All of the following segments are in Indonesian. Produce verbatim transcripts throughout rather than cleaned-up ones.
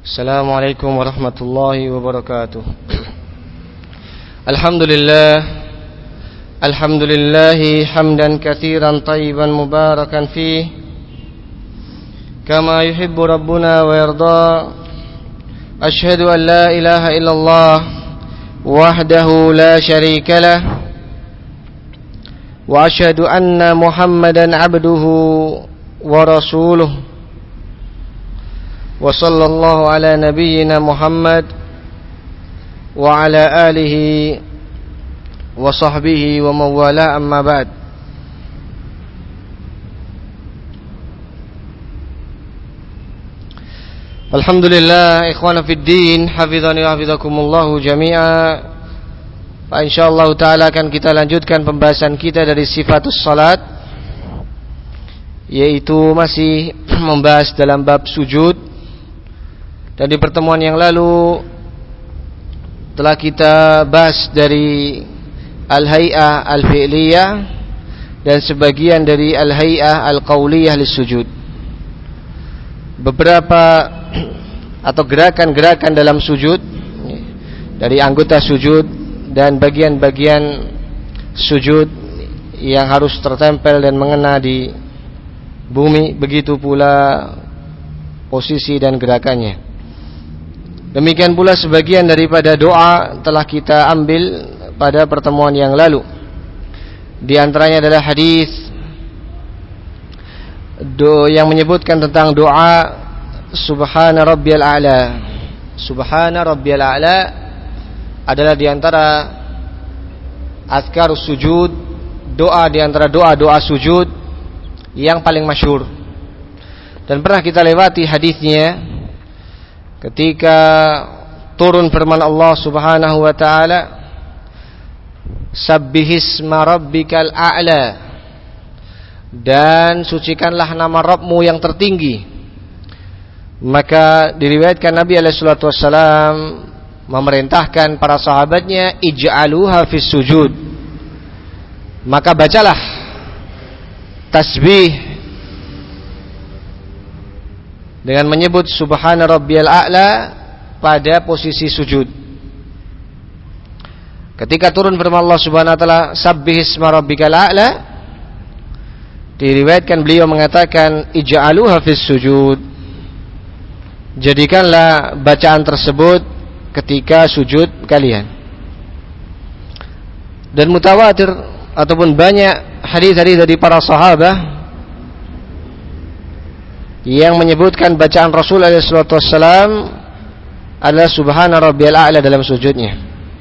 Assalamualaikum warahmatullahi wabarakatuh. Alhamdulillah Alhamdulillahi hamdan katsiran tayyiban mubarakan fih kama yuhibbu rabbuna wa yarda. Ashhadu an la ilaha illallah wahdahu la syarika lah wa ashhadu anna Muhammadan abduhu wa rasuluh. Wa sallallahu ala nabiyyina Muhammad wa ala alihi wa sahbihi wa mawala, amma ba'd. Alhamdulillah, ikhwana fid din, hafizani wa hafizakumullahu jami'a. Fa insyaallah taala akan kita lanjutkan pembahasan kita dari sifatus salat, yaitu masih membahas dalam bab sujud. Dan di pertemuan yang lalu telah kita bahas dari al-hay'ah al-fi'liyah dan sebagian dari al-hay'ah al-qawliyah lis-sujud. Beberapa atau gerakan-gerakan dalam sujud, dari anggota sujud dan bagian-bagian sujud yang harus tertempel dan mengena di bumi, begitu pula posisi dan gerakannya. Demikian pula sebagian daripada doa telah kita ambil pada pertemuan yang lalu. Di antaranya adalah hadis do yang menyebutkan tentang doa Subhana Rabbiyal A'la. Subhana Rabbiyal A'la adalah di antara azkarus sujud, doa di antara doa-doa sujud yang paling masyhur. Dan pernah kita lewati hadisnya ketika turun firman Allah Subhanahu wa taala, Sabbihisma rabbikal a'la, dan sucikanlah nama Rabbmu yang tertinggi. Maka diriwayatkan Nabi alaihi salatu wassalam memerintahkan para sahabatnya, ij'aluha fis sujud, maka bacalah tasbih dengan menyebut Subhana Rabbiyal A'la pada posisi sujud. Ketika turun firman Allah Subhanahu wa taala, Sabbihisma rabbikal a'la, diriwayatkan beliau mengatakan, ij'aluha fis sujud, jadikanlah bacaan tersebut ketika sujud kalian. Dan mutawatir ataupun banyak hadis-hadis dari para sahabat yang menyebutkan bacaan Rasul alaihi salatu wassalam adalah Subhana Rabbiyal A'la dalam sujudnya,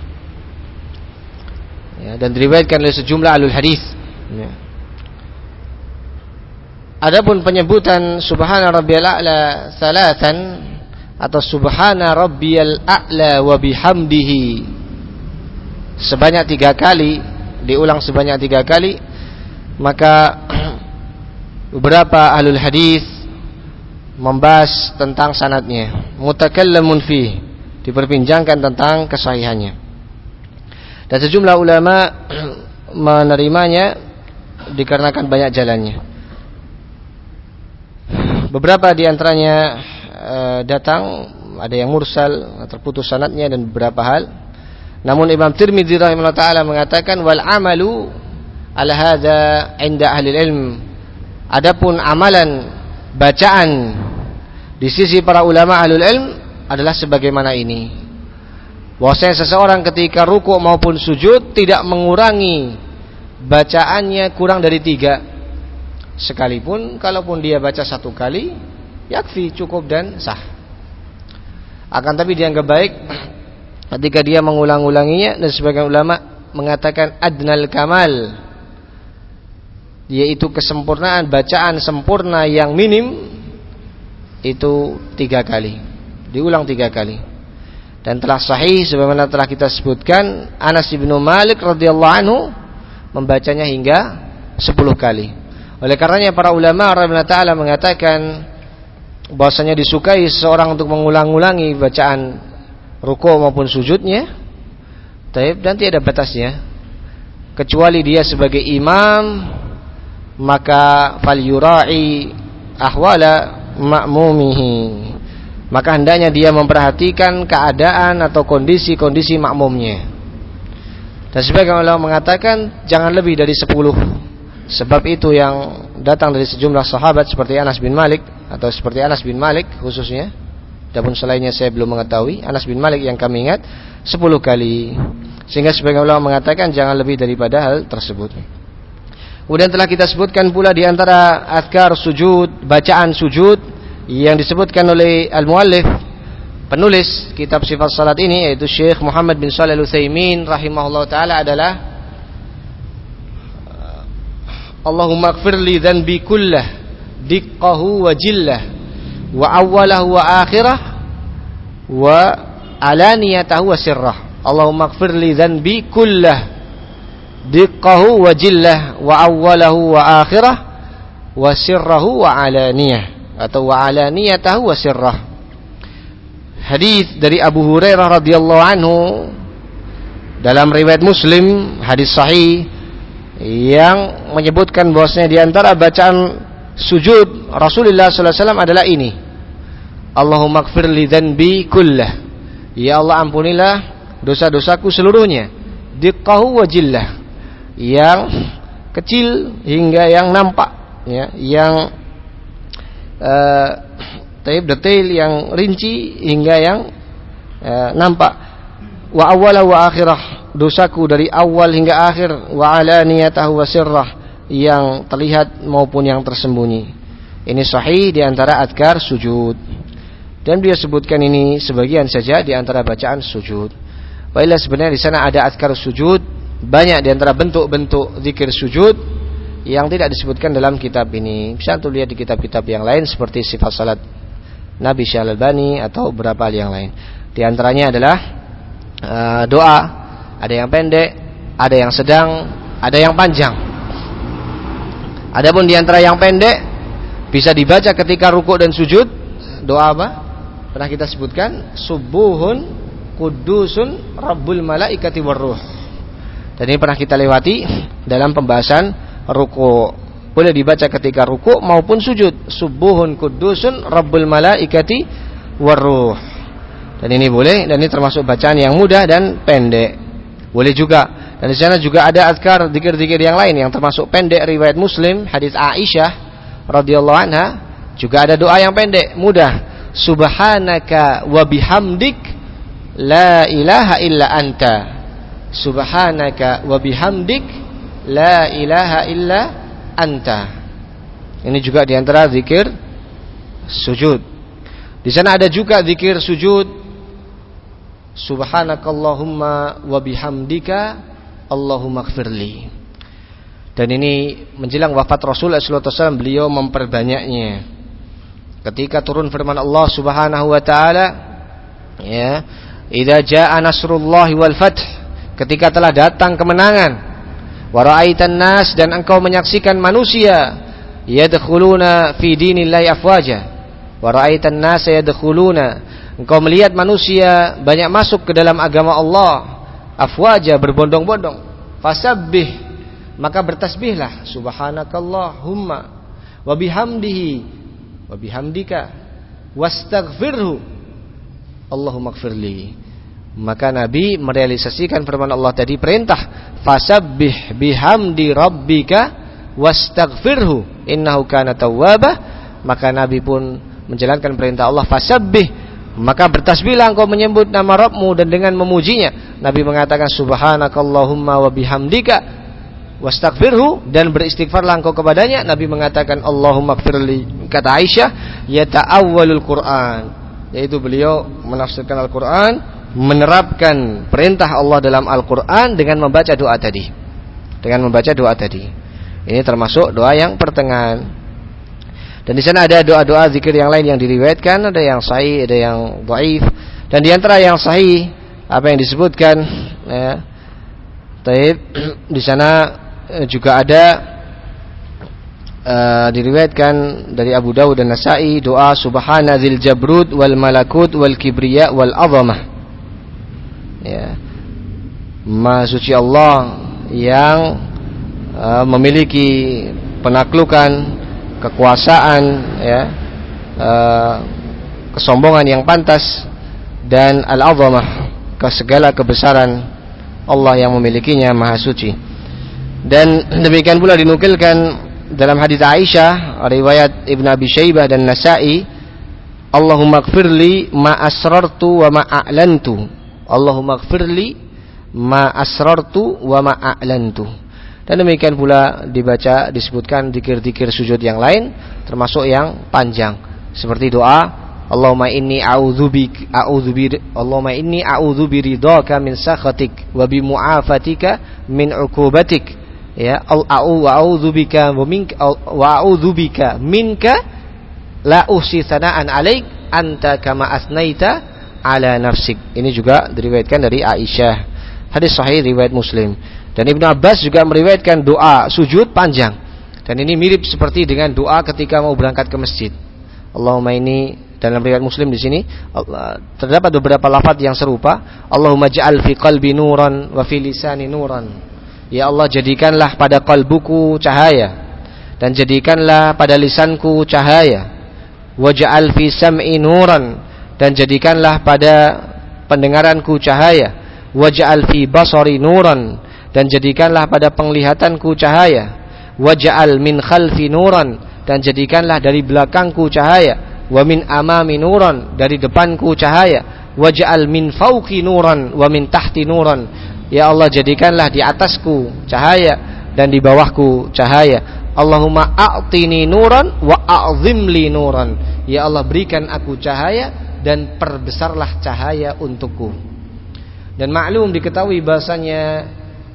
ya, dan diriwayatkan oleh sejumlah ahlul hadis, ya. Adapun penyebutan Subhana Rabbiyal A'la salatan atau Subhana Rabbiyal A'la wa bihamdihi sebanyak tiga kali, diulang sebanyak tiga kali, maka beberapa ahlul hadis membahas tentang sanadnya, mutakallamun fi, diperbincangkan tentang kesahihannya. Dan sejumlah ulama menerimanya dikarenakan banyak jalannya. Beberapa di antaranya e, datang, ada yang mursal, terputus sanadnya, dan beberapa hal. Namun Imam Tirmidzi rahimahullah taala mengatakan, wal amalu ala hadza inda ahli ilm, adapun amalan bacaan di sisi para ulama ahlul ilm adalah sebagaimana ini, bahwasanya seseorang ketika rukuk maupun sujud tidak mengurangi bacaannya kurang dari tiga, sekalipun kalaupun dia baca satu kali yakfi, cukup dan sah. Akan tapi dianggap baik ketika dia mengulang-ulanginya, dan sebagian ulama mengatakan adnal kamal, yaitu kesempurnaan bacaan sempurna yang minim itu tiga kali, diulang tiga kali. Dan telah sahih sebagaimana telah kita sebutkan, Anas bin Malik radhiyallahu anhu membacanya hingga sepuluh kali. Oleh karenanya para ulama rahimahullah taala mengatakan bahwasanya disukai seorang untuk mengulang-ulangi bacaan rukuk maupun sujudnya, dan tidak ada batasnya, kecuali dia sebagai imam, maka fal yura'i ahwala ma'mumihi, maka hendaknya dia memperhatikan keadaan atau kondisi-kondisi makmumnya. Dan sebagian ulama mengatakan jangan lebih dari sepuluh. Sebab itu yang datang dari sejumlah sahabat seperti Anas bin Malik, atau seperti Anas bin Malik khususnya, adapun selainnya saya belum mengetahui. Anas bin Malik yang kami ingat sepuluh kali. Sehingga sebagian ulama mengatakan jangan lebih daripada hal tersebut. Kemudian telah kita sebutkan pula di antara azkar sujud, bacaan sujud yang disebutkan oleh al-muallif, penulis kitab sifat salat ini, yaitu Syekh Muhammad bin Shalih Al-Utsaimin rahimahullah taala, adalah Allahumma ighfir li dhanbi kullah diqqahu wa jillah wa awwalahu wa akhirah wa alaniyatahu wa sirrah. Allahumma ighfir li dhanbi kullah diqqahu wa jillah wa awwalahu wa akhirah wa sirrahu wa alaniyah, atau wa alaniyatahu wa sirrah. Hadis dari Abu Hurairah radhiyallahu anhu dalam riwayat Muslim, hadis sahih yang menyebutkan bahwasanya di antara bacaan sujud Rasulullah sallallahu alaihi wasallam adalah ini, Allahumma ighfir li dhanbi kullah, ya Allah ampunilah dosa-dosaku seluruhnya, diqqahu wa jillah, yang kecil hingga yang nampak, ya, yang uh, detail, yang rinci hingga yang uh, nampak. Wa awwala wa akhirah, dosaku dari awal hingga akhir. Wa alaniyatahu wa sirrah, yang terlihat maupun yang tersembunyi. Ini sahih di antara adkar sujud. Dan dia sebutkan ini sebagian saja di antara bacaan sujud. Baiklah, sebenarnya di sana ada adkar sujud banyak di antara bentuk-bentuk zikir sujud yang tidak disebutkan dalam kitab ini. Bisa untuk lihat di kitab-kitab yang lain seperti sifat salat Nabi Syekh Al-Albani atau beberapa hal yang lain. Di antaranya adalah uh, doa, ada yang pendek, ada yang sedang, ada yang panjang. Adapun di antara yang pendek bisa dibaca ketika rukuk dan sujud. Doa apa? Pernah kita sebutkan, subuhun kudusun rabbul malaikati warruh. Dan ini pernah kita lewati dalam pembahasan ruku'. Boleh dibaca ketika ruku' maupun sujud. Subuhun kudusun rabbul malaikati warruh. Dan ini boleh, dan ini termasuk bacaan yang mudah dan pendek. Boleh juga. Dan di sana juga ada azkar zikir-zikir yang lain yang termasuk pendek, riwayat Muslim, hadis Aisyah radhiyallahu anha, juga ada doa yang pendek, mudah. Subhanaka wa bihamdik la ilaha illa anta. Subhanaka wa bihamdik la ilaha illa anta. Ini juga di antara zikir sujud. Di sana ada juga zikir sujud, subhanakallahumma wa bihamdika Allahumma ighfirli. Dan ini menjelang wafat Rasulullah sallallahu alaihi wasallam, beliau memperbanyaknya. Ketika turun firman Allah Subhanahu wa taala, ya, idza jaa nasrullahi wal fath, ketika telah datang kemenangan, wa ra'aitan nas, dan engkau menyaksikan manusia, yadkhuluna fi dinillahi afwaja, wa ra'aitan nas yadkhuluna, engkau melihat manusia banyak masuk ke dalam agama Allah, afwaja, berbondong-bondong. Fasabbih, maka bertasbihlah, subhanakallahumma wa bihamdihi wa bihamdika wastaghfirhu Allahumma ighfirli. Maka Nabi merealisasikan firman Allah tadi, perintah fasabbih bihamdi rabbika wastaghfirhu innahu kana tawwaba. Maka Nabi pun menjalankan perintah Allah, fasabbih, maka bertasbihlah engkau menyebut nama Rabbmu dan dengan memujinya. Nabi mengatakan subhanakallahumma wa bihamdika wastaghfirhu, dan beristighfarlah engkau kepadanya. Nabi mengatakan Allahumma ighfirli. Kata Aisyah, yata'awwalul Qur'an, yaitu beliau menafsirkan Al-Qur'an, menerapkan perintah Allah dalam Al-Quran dengan membaca doa tadi. Dengan membaca doa tadi. Ini termasuk doa yang pertengahan. Dan di sana ada doa-doa zikir yang lain yang diriwayatkan, ada yang sahih, ada yang dhaif. Dan di antara yang sahih apa yang disebutkan, ya, taib, di sana juga ada uh, diriwayatkan dari Abu Dawud dan Nasa'i, doa subhana dzil jabrut wal malakut wal kibriya wal azamah. Ya, Maha suci Allah yang uh, memiliki penaklukan, kekuasaan, ya, uh, kesombongan yang pantas dan al-'azamah, ke segala kebesaran Allah yang memilikinya maha suci. Dan demikian pula dinukilkan dalam hadis Aisyah riwayat Ibnu Abi Syaibah dan Nasa'i, Allahumma ighfirli ma asrartu wa ma a'lantu. Allahumma ighfirli ma asrartu wa ma a'lantu. Dan demikian pula dibaca disebutkan zikir-zikir sujud yang lain termasuk yang panjang seperti doa Allahumma inni a'udzubika a'udzubir Allahumma inni a'udzubiridhaka min sakhatik wa bi mu'afatika min 'uqubatik. Ya, a'udzubika wa minka wa a'udzubika minka la uhsi tsana'an 'alaik anta kama asnaita 'ala nafsik. Ini juga diriwayatkan dari Aisyah. Hadis sahih riwayat Muslim. Dan Ibnu Abbas juga meriwayatkan doa sujud panjang. Dan ini mirip seperti dengan doa ketika mau berangkat ke masjid. Allahumma ini dalam riwayat Muslim di sini Allah, terdapat beberapa lafaz yang serupa. Allahumma ja'al fi qalbi nuran wa fi lisani nuran. Ya Allah, jadikanlah pada kalbuku cahaya dan jadikanlah pada lisanku cahaya. Waj'al fi sam'i nuran, dan jadikanlah pada pendengaranku cahaya. Waj'al fi basari nuran, dan jadikanlah pada penglihatanku cahaya. Waj'al min khalfi nuran, dan jadikanlah dari belakangku cahaya. Wa min amami nuran, dari depanku cahaya. Waj'al min fawqi nuran wa min tahti nuran. Ya Allah, jadikanlah di atasku cahaya dan di bawahku cahaya. Allahumma a'tini nuran wa a'zim li nuran. Ya Allah, berikan aku cahaya dan perbesarlah cahaya untukku. Dan maklum diketahui bahasanya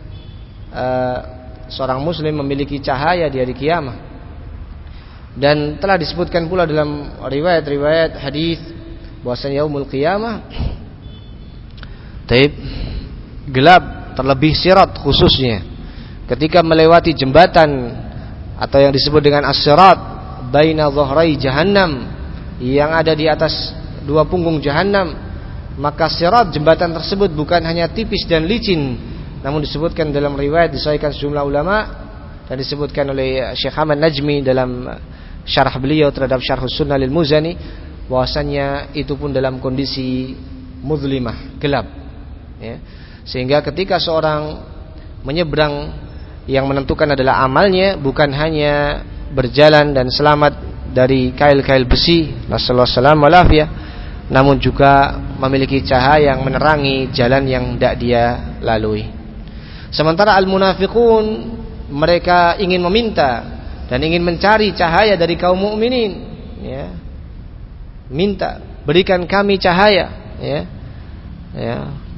uh, seorang muslim memiliki cahaya di hari kiamat. Dan telah disebutkan pula dalam riwayat-riwayat hadis bahwasanya yaumul qiyamah taib gelap, terlebih sirat khususnya ketika melewati jembatan atau yang disebut dengan as-sirat baina dhahrai jahannam, yang ada di atas dua punggung jahannam. Maka sirat jembatan tersebut bukan hanya tipis dan licin, namun disebutkan dalam riwayat disahihkan sejumlah ulama dan disebutkan oleh Syekh Ahmad Najmi dalam syarah beliau terhadap Syarhus Sunnah lil Muzani, bahwasanya itu pun dalam kondisi muzlimah, gelap, ya. Sehingga ketika seorang menyeberang, yang menentukan adalah amalnya, bukan hanya berjalan dan selamat dari kail-kail besi, nasallallahu alaihi wasallam, namun juga memiliki cahaya yang menerangi jalan yang hendak dia lalui. Sementara al-munafiqun, mereka ingin meminta dan ingin mencari cahaya dari kaum mukminin, ya. Minta, berikan kami cahaya, ya. Ya.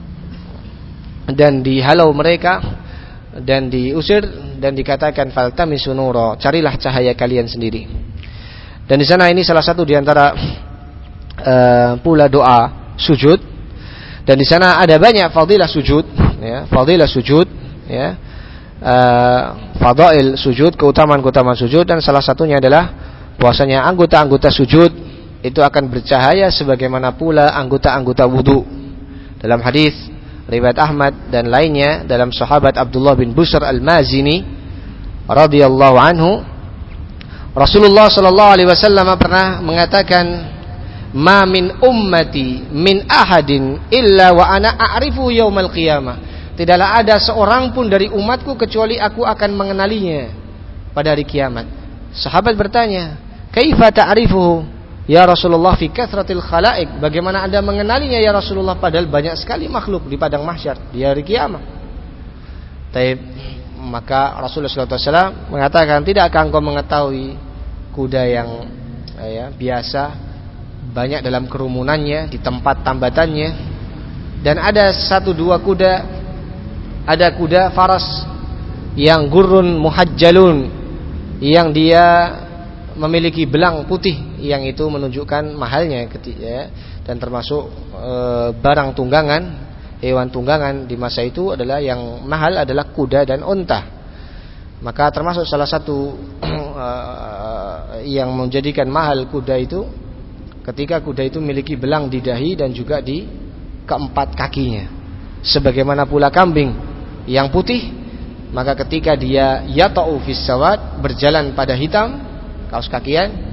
Dan dihalau mereka dan diusir dan dikatakan faltamisu nura, carilah cahaya kalian sendiri. Dan di sana ini salah satu di antara uh, pula doa sujud, dan di sana ada banyak fadilah sujud, ya, fadilah sujud, ya, uh, fadail sujud, keutamaan-keutamaan sujud, dan salah satunya adalah bahwasanya anggota-anggota sujud itu akan bercahaya sebagaimana pula anggota-anggota wudu. Dalam hadis riwayat Ahmad dan lainnya dalam sahabat Abdullah bin Busr al-Mazini radhiyallahu anhu, Rasulullah sallallahu alaihi wasallam pernah mengatakan, "Ma min ummati min ahadin illa wa ana a'rifu yaumal qiyamah." Tidaklah ada seorang pun dari umatku kecuali aku akan mengenalinya pada hari kiamat. Sahabat bertanya, "Kaifa ta'rifuhu ya Rasulullah fi kathratil khalaik?" Bagaimana Anda mengenalinya ya Rasulullah, padahal banyak sekali makhluk di padang mahsyar di hari kiamat. Taib, maka Rasulullah sallallahu alaihi wasallam mengatakan, "Tidakkah engkau mengetahui kuda yang ya, biasa, banyak dalam kerumunannya, di tempat tambatannya, dan ada satu dua kuda, ada kuda faras yang gurrun muhajjalun, yang dia memiliki belang putih, yang itu menunjukkan mahalnya, ya, dan termasuk e, barang tunggangan, hewan tunggangan di masa itu adalah yang mahal adalah kuda dan unta. Maka termasuk salah satu e, yang menjadikan mahal kuda itu ketika kuda itu memiliki belang di dahi dan juga di keempat kakinya. Sebagaimana pula kambing yang putih, maka ketika dia yata'u fis sawad, berjalan pada hitam kaos kakian,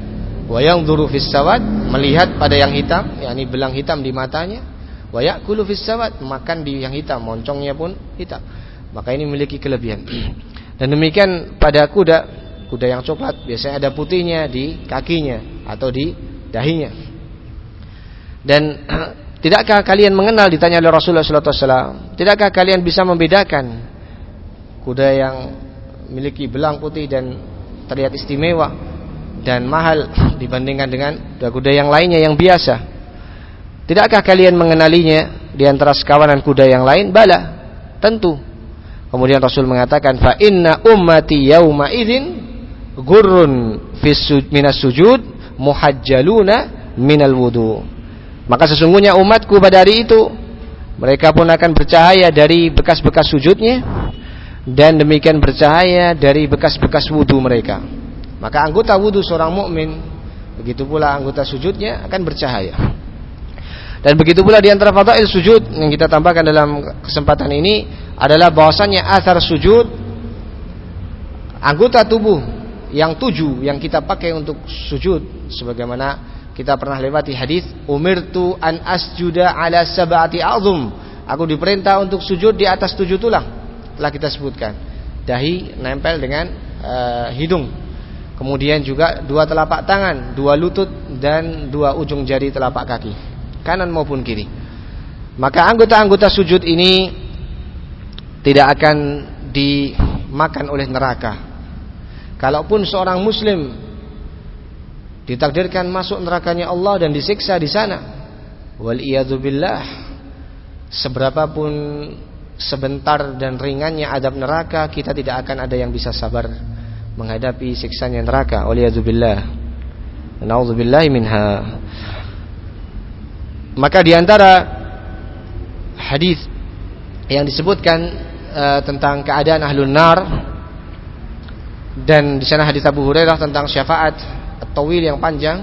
wa yanzuru fis sawad, melihat pada yang hitam, yakni belang hitam di matanya, wa ya'kulu fis sawad, makan di yang hitam, moncongnya pun hitam. Maka ini memiliki kelebihan. Dan demikian pada kuda, kuda yang coklat biasanya ada putihnya di kakinya atau di dahinya. Dan tidakkah kalian mengenal, ditanya oleh Rasulullah sallallahu alaihi wasallam, tidakkah kalian bisa membedakan kuda yang memiliki belang putih dan terlihat istimewa dan mahal dibandingkan dengan kuda yang lainnya yang biasa? Tidakkah kalian mengenalinya di antara sekawanan kuda yang lain? Bala, tentu. Kemudian Rasul mengatakan, fa inna ummati yauma idzin gurrun fis minas sujud muhajjaluna minal wudu. Maka sesungguhnya umatku pada hari itu, mereka pun akan bercahaya dari bekas-bekas sujudnya, dan demikian bercahaya dari bekas-bekas wudu mereka. Maka anggota wudu seorang mukmin, begitu pula anggota sujudnya akan bercahaya. Dan begitu pula di antara fadail sujud yang kita tambahkan dalam kesempatan ini adalah bahwasannya athar sujud, anggota tubuh yang tujuh yang kita pakai untuk sujud, sebagaimana kita pernah lewati hadis, umirtu an asjuda ala sab'ati a'zum, aku diperintah untuk sujud di atas tujuh tulang. Telah kita sebutkan, dahi nempel dengan uh, hidung, kemudian juga dua telapak tangan, dua lutut, dan dua ujung jari telapak kaki, kanan maupun kiri. Maka anggota-anggota sujud ini tidak akan dimakan oleh neraka. Kalaupun seorang muslim ditakdirkan masuk nerakanya Allah dan disiksa di sana, wal iyadzu billah, seberapapun sebentar dan ringannya adab neraka, kita tidak akan ada yang bisa sabar menghadapi siksanya neraka. Wal iyadzu billah, na'udzubillahi minha. Maka di antara hadis yang disebutkan uh, tentang keadaan ahlun nar, dan di sana hadis Abu Hurairah tentang syafaat at-tawil yang panjang,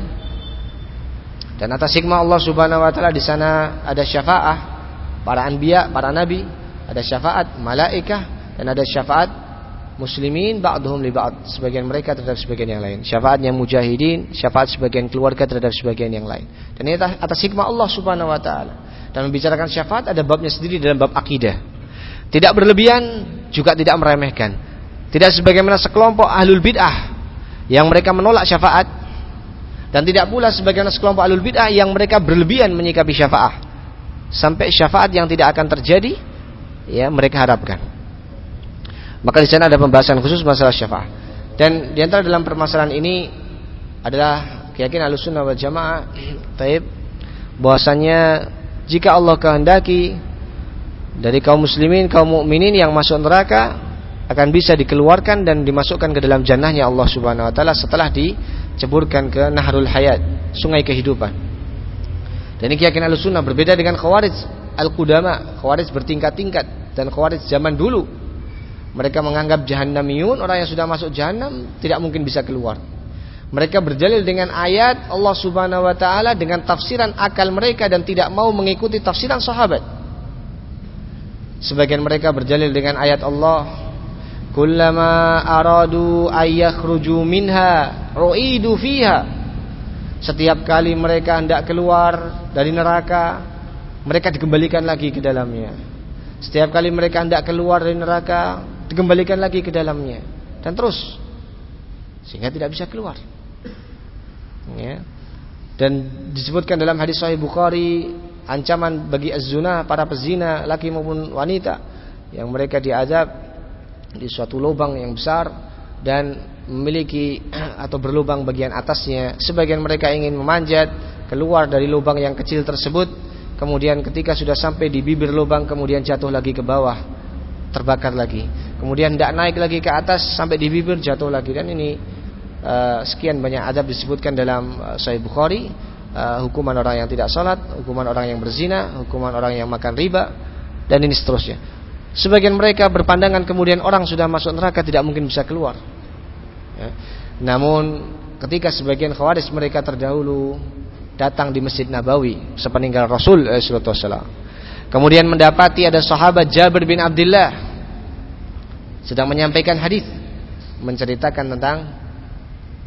dan atas hikmah Allah Subhanahu wa taala di sana ada syafaat para anbiya, para nabi, ada syafaat malaikah, dan ada syafaat muslimin ba'dhum li ba'd, sebagian mereka terhadap sebagian yang lain. Syafaatnya mujahidin, syafaat sebagian keluarga terhadap sebagian yang lain. Dan ini atas hikmah Allah Subhanahu wa taala. Dan membicarakan syafaat ada babnya sendiri dalam bab akidah. Tidak berlebihan, juga tidak meremehkan. Tidak sebagaimana sekelompok ahlul bid'ah yang mereka menolak syafaat, dan tidak pula sebagaimana sekelompok ahlul bid'ah yang mereka berlebihan menyikapi syafaat, sampai syafaat yang tidak akan terjadi ya mereka harapkan. Maka di sana ada pembahasan khusus masalah syafaat. Dan di antara dalam permasalahan ini adalah keyakinan Ahlussunnah wal Jamaah, taib, bahwasanya jika Allah kehendaki dari kaum muslimin, kaum mukminin yang masuk neraka akan bisa dikeluarkan dan dimasukkan ke dalam jannahnya Allah Subhanahu wa taala setelah diceburkan ke Nahrul Hayat, sungai kehidupan. Dan ini keyakinan Ahlussunnah, berbeda dengan Khawarij al-Qudama. Khawarij bertingkat-tingkat, dan Khawarij zaman dulu mereka menganggap jahannamiyun, orang yang sudah masuk jahannam tidak mungkin bisa keluar. Mereka berdalil dengan ayat Allah Subhanahu wa taala dengan tafsiran akal mereka dan tidak mau mengikuti tafsiran sahabat. Sebagian mereka berdalil dengan ayat Allah, kullama aradu ayyakhruju minha u'idu fiha. Setiap kali mereka hendak keluar dari neraka, mereka dikembalikan lagi ke dalamnya. Setiap kali mereka hendak keluar dari neraka, dikembalikan lagi ke dalamnya, dan terus sehingga tidak bisa keluar. Ya. Dan disebutkan dalam hadis Sahih Bukhari ancaman bagi az-zuna, para pezina laki maupun wanita, yang mereka diazab di suatu lubang yang besar dan memiliki atau berlubang bagian atasnya. Sebagian mereka ingin memanjat keluar dari lubang yang kecil tersebut, kemudian ketika sudah sampai di bibir lubang kemudian jatuh lagi ke bawah, terbakar lagi. Kemudian tidak naik lagi ke atas sampai di bibir, jatuh lagi. Dan ini uh, sekian banyak adab disebutkan dalam uh, Sahih Bukhari. uh, Hukuman orang yang tidak salat, hukuman orang yang berzina, hukuman orang yang makan riba, dan ini seterusnya. Sebagian mereka berpandangan kemudian orang sudah masuk neraka tidak mungkin bisa keluar ya. Namun ketika sebagian Khawarij mereka terdahulu datang di Masjid Nabawi sepeninggal Rasul sallallahu alaihi wasallam, kemudian mendapati ada sahabat Jabir bin Abdullah sedang menyampaikan hadis menceritakan tentang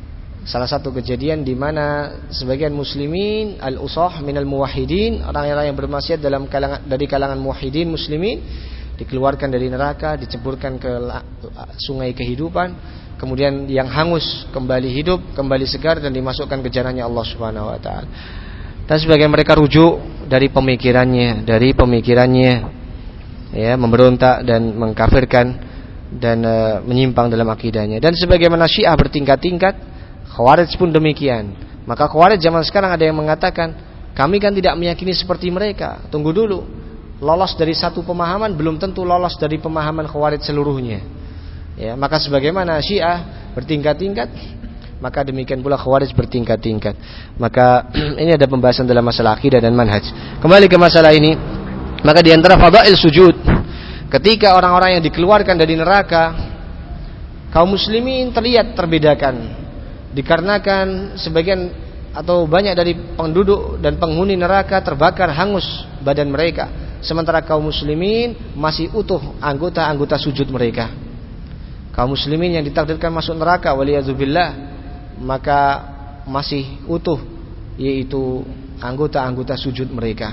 salah satu kejadian di mana sebagian muslimin al-usah minal muwahhidin, orang-orang yang bermaksiat dalam kalangan dari kalangan muwahhidin muslimin, dikeluarkan dari neraka, diceburkan ke sungai kehidupan, kemudian yang hangus kembali hidup, kembali segar dan dimasukkan ke jannahnya Allah Subhanahu wa taala. Dan sebagian mereka rujuk dari pemikirannya, dari pemikirannya ya, memberontak dan mengkafirkan dan e, menyimpang dalam akidahnya. Dan sebagaimana Syiah bertingkat-tingkat, Khawarij pun demikian. Maka Khawarij zaman sekarang ada yang mengatakan, kami kan tidak meyakini seperti mereka. Tunggu dulu, lolos dari satu pemahaman belum tentu lolos dari pemahaman Khawarij seluruhnya. Ya, maka sebagaimana Syiah bertingkat-tingkat, maka demikian pula Khawarij bertingkat-tingkat. Maka ini ada pembahasan dalam masalah akidah dan manhaj. Kembali ke masalah ini, maka di antara fadail sujud, ketika orang-orang yang dikeluarkan dari neraka, kaum muslimin terlihat terbedakan. Dikarenakan sebagian atau banyak dari penduduk dan penghuni neraka terbakar hangus badan mereka, sementara kaum muslimin masih utuh anggota-anggota sujud mereka. Kaum muslimin yang ditakdirkan masuk neraka waliyazubillah, maka masih utuh, yaitu anggota-anggota sujud mereka.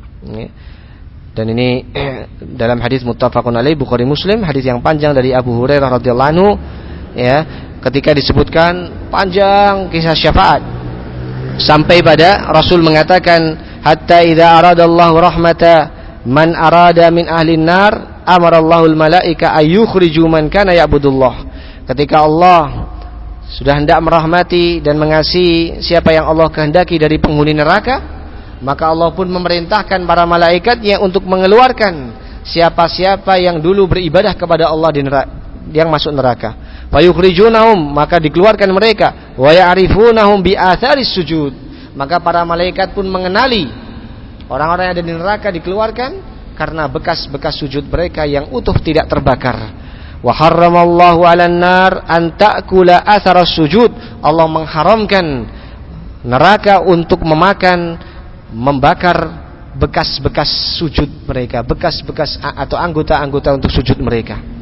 Dan ini dalam hadis muttafaqun alaih Bukhari Muslim, hadis yang panjang dari Abu Hurairah radhiyallahu anhu, ya, ketika disebutkan panjang kisah syafaat sampai pada Rasul mengatakan, hatta idza aradallahu rahmata man arada min ahli nar amarallahu al-malaika ayyukhriju man kana ya'budullah. Ketika Allah sudah hendak merahmati dan mengasihi siapa yang Allah kehendaki dari penghuni neraka, maka Allah pun memerintahkan para malaikatnya untuk mengeluarkan siapa-siapa yang dulu beribadah kepada Allah di neraka, yang masuk neraka. Fayukhrijunahum, maka dikeluarkan mereka. Wa ya'rifunahum bi atharis sujud, maka para malaikat pun mengenali orang-orang yang ada di neraka dikeluarkan karena bekas-bekas sujud mereka yang utuh tidak terbakar. Wa harramallahu 'alan nar an ta'kula atharas sujud, Allah mengharamkan neraka untuk memakan, membakar bekas-bekas sujud mereka, bekas-bekas atau anggota-anggota untuk sujud mereka.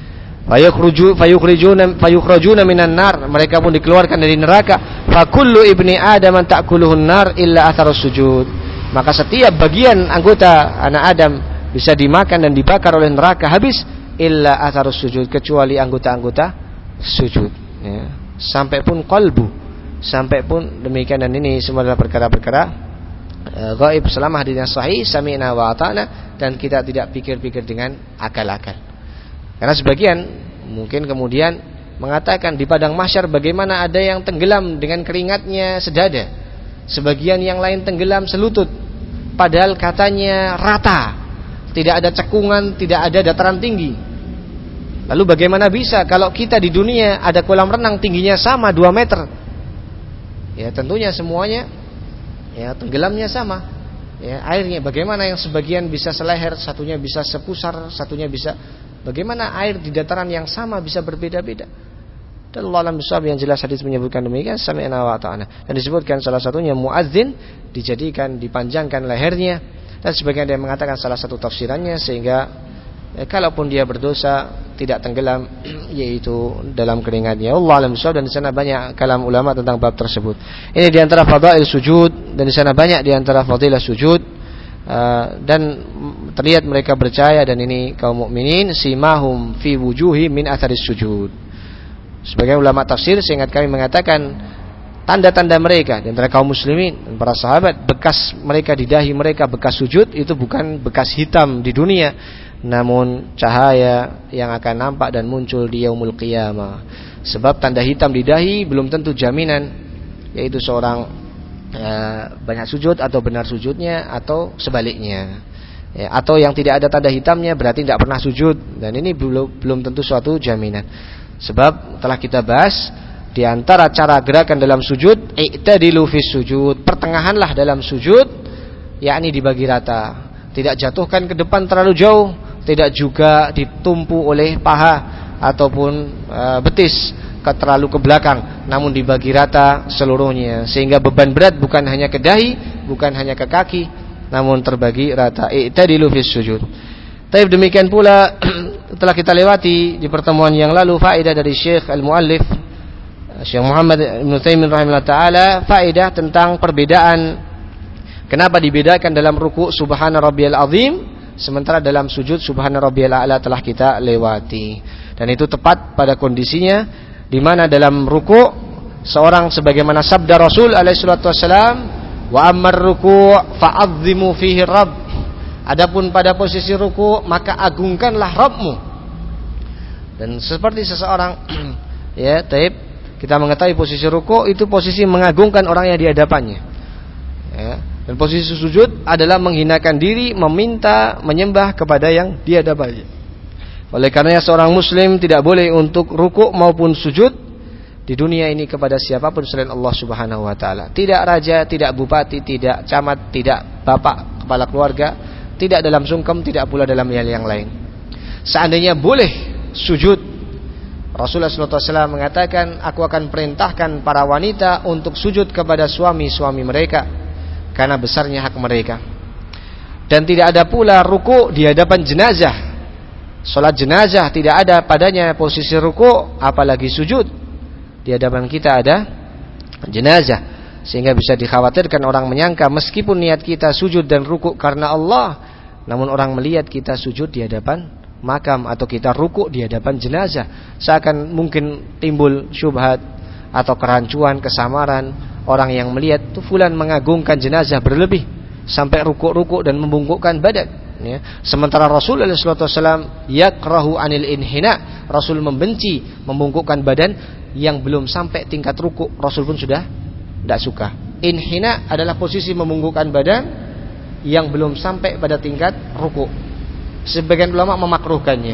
Fayukhrijuna fayukhrajuna minan nar, mereka pun dikeluarkan dari neraka. Fa kullu ibni adam ta'kuluhun nar illa atharus sujud, maka setiap bagian anggota anak Adam bisa dimakan dan dibakar oleh neraka habis, illa atharus sujud, kecuali anggota-anggota sujud, ya. Sampai pun qalbu, sampai pun demikian. Dan ini semua adalah perkara-perkara uh, gaib selama hadisnya sahih, sami'na wa ata'na, dan kita tidak pikir-pikir dengan akal-akal. Karena sebagian mungkin kemudian mengatakan di padang mahsyar bagaimana ada yang tenggelam dengan keringatnya sedada, sebagian yang lain tenggelam selutut, padahal katanya rata, tidak ada cekungan, tidak ada dataran tinggi. Lalu bagaimana bisa kalau kita di dunia ada kolam renang tingginya sama dua meter? Ya tentunya semuanya ya tenggelamnya sama. Ya, airnya bagaimana yang sebagian bisa seleher, satunya bisa sepusar, satunya bisa. Bagaimana air di dataran yang sama bisa berbeda-beda? Dan Allah alam bisawab, yang jelas hadis menyebutkan demikian, sami'na wa ata'na. Dan disebutkan salah satunya muadzin dijadikan, dipanjangkan lehernya. Dan sebagian ada yang mengatakan salah satu tafsirannya, sehingga eh, kalaupun dia berdosa tidak tenggelam, yaitu dalam keringatnya. Allah alam bisawab. Dan di sana banyak kalam ulama tentang bab tersebut. Ini di antara fadail sujud, dan di sana banyak di antara fadilah sujud. Uh, dan terlihat mereka percaya, dan ini kaum mukminin simahum fi wujuhi min atharis sujud. Sebagai ulama tafsir seingat kami mengatakan tanda-tanda mereka di antara kaum muslimin dan para sahabat, bekas mereka di dahi mereka, bekas sujud itu bukan bekas hitam di dunia, namun cahaya yang akan nampak dan muncul di yaumul qiyamah. Sebab tanda hitam di dahi belum tentu jaminan yaitu seorang Ya, banyak sujud atau benar sujudnya, atau sebaliknya, ya, atau yang tidak ada tanda hitamnya berarti tidak pernah sujud, dan ini belum belum tentu suatu jaminan. Sebab telah kita bahas di antara cara gerakan dalam sujud, i'tadilu fis sujud, pertengahanlah dalam sujud, yakni dibagi rata, tidak jatuhkan ke depan terlalu jauh, tidak juga ditumpu oleh paha ataupun uh, betis ke terlalu ke belakang, namun dibagi rata seluruhnya, sehingga beban berat bukan hanya ke dahi, bukan hanya ke kaki, namun terbagi rata. I'tadilu fis sujud. Tapi demikian pula telah kita lewati di pertemuan yang lalu faedah dari Syekh Al-Muallif Syekh Muhammad Ibn Taimin rahimahullah ta'ala faedah tentang perbedaan kenapa dibedakan dalam ruku' subhana rabbiyal azim sementara dalam sujud subhana rabbiyal a'la telah kita lewati. Dan itu tepat pada kondisinya di mana dalam ruku' seorang sebagaimana sabda Rasul alaihi salatu wasalam, wa ammar ruku' fa'azzimu fihi rabb. Adapun pada posisi ruku' maka agungkanlah Rabbmu. Dan seperti seseorang ya, taib kita mengetahui posisi ruku' itu posisi mengagungkan orang yang di hadapannya. Ya. Dan posisi sujud adalah menghinakan diri, meminta, menyembah kepada yang di hadapannya. Oleh karenanya seorang muslim tidak boleh untuk ruku' maupun sujud di dunia ini kepada siapapun selain Allah Subhanahu wa taala. Tidak raja, tidak bupati, tidak camat, tidak bapak kepala keluarga, tidak dalam sungkem, tidak pula dalam hal yang lain. Seandainya boleh sujud, Rasulullah shallallahu alaihi wasallam mengatakan, aku akan perintahkan para wanita untuk sujud kepada suami-suami mereka karena besarnya hak mereka. Dan tidak ada pula ruku di hadapan jenazah. Salat jenazah tidak ada padanya posisi ruku, apalagi sujud. Di hadapan kita ada jenazah, sehingga bisa dikhawatirkan orang menyangka meskipun niat kita sujud dan ruku karena Allah, namun orang melihat kita sujud di hadapan makam atau kita ruku di hadapan jenazah, seakan mungkin timbul syubhat atau kerancuan, kesamaran orang yang melihat tuh fulan mengagungkan jenazah berlebih sampai ruku-ruku dan membungkukkan badan, ya. Sementara Rasul sallallahu alaihi wasallam yakrahu anil inhina, Rasul membenci membungkukkan badan yang belum sampai tingkat ruku, Rasul pun sudah tidak suka. Inhina adalah posisi membungkukkan badan yang belum sampai pada tingkat ruku. Sebagian ulama memakruhkannya.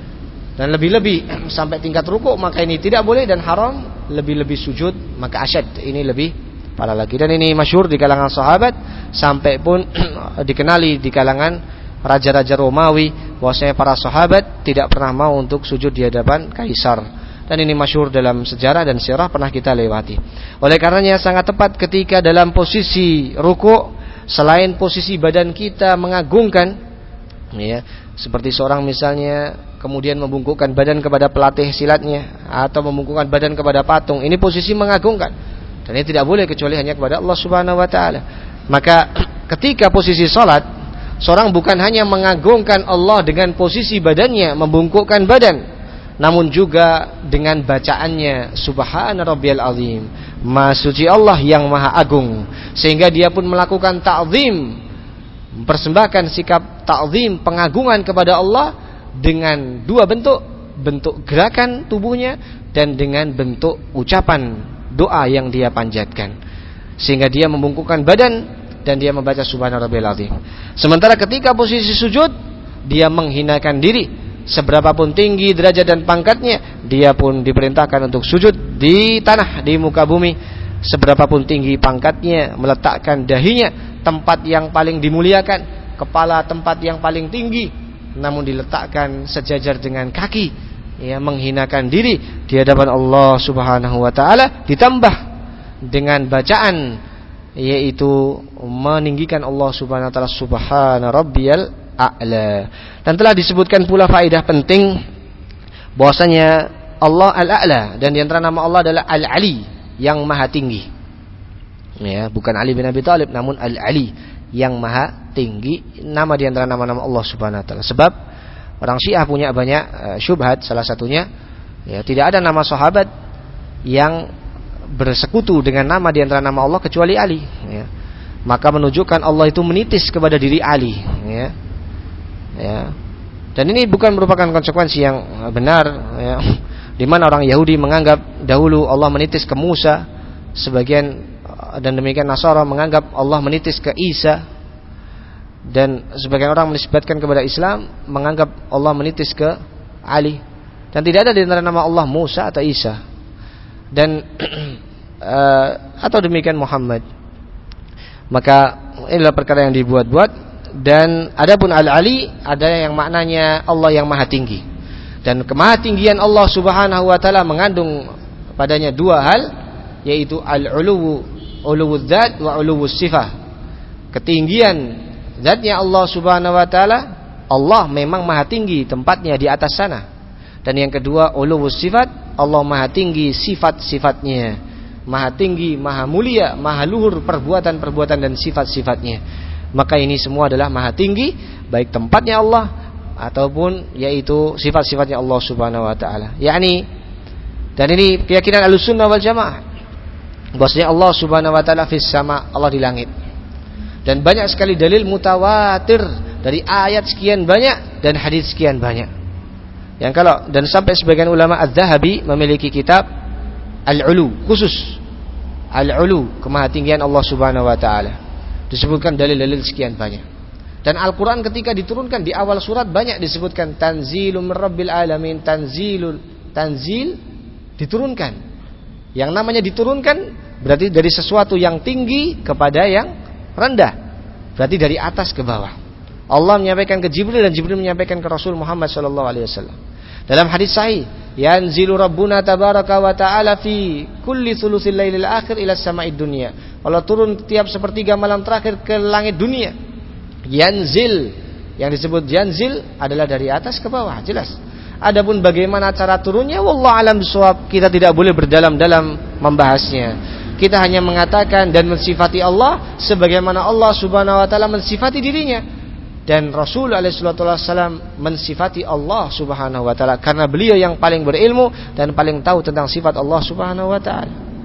Dan lebih-lebih sampai tingkat ruku maka ini tidak boleh dan haram, lebih-lebih sujud maka asyad, ini lebih parah lagi. Dan ini masyhur di kalangan sahabat sampai pun dikenali di kalangan raja-raja Romawi bahwasanya para sahabat tidak pernah mau untuk sujud di hadapan kaisar. Dan ini masyhur dalam sejarah dan sirah pernah kita lewati. Oleh karenanya sangat tepat ketika dalam posisi ruku selain posisi badan kita mengagungkan, ya, seperti seorang misalnya kemudian membungkukkan badan kepada pelatih silatnya atau membungkukkan badan kepada patung, ini posisi mengagungkan dan ini tidak boleh kecuali hanya kepada Allah Subhanahu wa taala. Maka ketika posisi salat, seorang bukan hanya mengagungkan Allah dengan posisi badannya membungkukkan badan, namun juga dengan bacaannya subhana rabbiyal azim, maha suci Allah yang maha agung, sehingga dia pun melakukan ta'zim, mempersembahkan sikap ta'zim, pengagungan kepada Allah dengan dua bentuk, bentuk gerakan tubuhnya dan dengan bentuk ucapan doa yang dia panjatkan, sehingga dia membungkukkan badan dan dia membaca subhana rabbiyal azim. Sementara ketika posisi sujud, dia menghinakan diri, seberapapun tinggi derajat dan pangkatnya, dia pun diperintahkan untuk sujud di tanah, di muka bumi, seberapapun tinggi pangkatnya, meletakkan dahinya tempat yang paling dimuliakan, kepala tempat yang paling tinggi, namun diletakkan sejajar dengan kaki, ya, menghinakan diri di hadapan Allah Subhanahu wa taala, ditambah dengan bacaan yaitu meninggikan Allah Subhanahu wa taala subhana rabbiyal a'la. Dan telah disebutkan pula faedah penting bahwasanya Allah al-a'la, dan di antara nama Allah adalah al-ali, yang maha tinggi. Ya, bukan Ali bin Abi Thalib namun Al-Ali, yang maha tinggi, nama di antara nama-nama Allah Subhanahu wa taala. Sebab orang Syiah punya banyak uh, syubhat, salah satunya ya, tidak ada nama sahabat yang bersekutu dengan nama di antara nama Allah kecuali Ali, ya. Maka menunjukkan Allah itu menitis kepada diri Ali, ya. Ya. Dan ini bukan merupakan konsekuensi yang benar, ya. Di mana orang Yahudi menganggap dahulu Allah menitis ke Musa, sebagian dan demikian Nasara menganggap Allah menitis ke Isa, dan sebagian orang menisbatkan kepada Islam menganggap Allah menitis ke Ali. Dan tidak ada di antara nama Allah Musa atau Isa, dan uh, atau demikian Muhammad. Maka inilah perkara yang dibuat-buat. Dan adapun Al-Ali ada yang maknanya Allah yang maha tinggi, dan kemahatinggian Allah Subhanahu wa taala mengandung padanya dua hal, yaitu al-uluwu, uluwuz zat wa uluwuz sifah. Ketinggian zatnya Allah Subhanahu wa taala, Allah memang maha tinggi, tempatnya di atas sana. Dan yang kedua uluwuz sifat, Allah maha tinggi sifat-sifatnya, maha tinggi, maha mulia, maha luhur perbuatan-perbuatan dan sifat-sifatnya. Maka ini semua adalah maha tinggi, baik tempatnya Allah ataupun yaitu sifat-sifatnya Allah Subhanahu wa taala. Yakni, dan ini keyakinan Ahlussunnah wal Jamaah, bahwasanya Allah Subhanahu wa taala fis sama, Allah di langit. Dan banyak sekali dalil mutawatir dari ayat sekian banyak dan hadis sekian banyak. Yang kalau dan sampai sebagian ulama Az-Zahabi memiliki kitab Al-Ulu khusus, Al-Ulu, kemahatinggian Allah Subhanahu wa taala. Disebutkan dalil-dalil sekian banyak. Dan Al-Qur'an ketika diturunkan di awal surat banyak disebutkan tanzilum rabbil alamin, tanzilul, tanzil diturunkan. Yang namanya diturunkan berarti dari sesuatu yang tinggi kepada yang rendah, berarti dari atas ke bawah. Allah menyampaikan ke Jibril dan Jibril menyampaikan ke Rasul Muhammad sallallahu alaihi wasallam. Dalam hadis sahih, yanzilu rabbuna tabaraka wa ta'ala fi kulli thuluthil lailil akhir ila sama'id dunya. Allah turun tiap sepertiga malam terakhir ke langit dunia. Yanzil, yang disebut yanzil adalah dari atas ke bawah, jelas. Adapun bagaimana cara turunnya, wallahu alam bishawab, kita tidak boleh berdalam-dalam membahasnya. Kita hanya mengatakan dan mensifati Allah sebagaimana Allah Subhanahu wa taala mensifati dirinya, dan Rasul alaihi wasallam mensifati Allah Subhanahu wa taala karena beliau yang paling berilmu dan paling tahu tentang sifat Allah Subhanahu wa taala.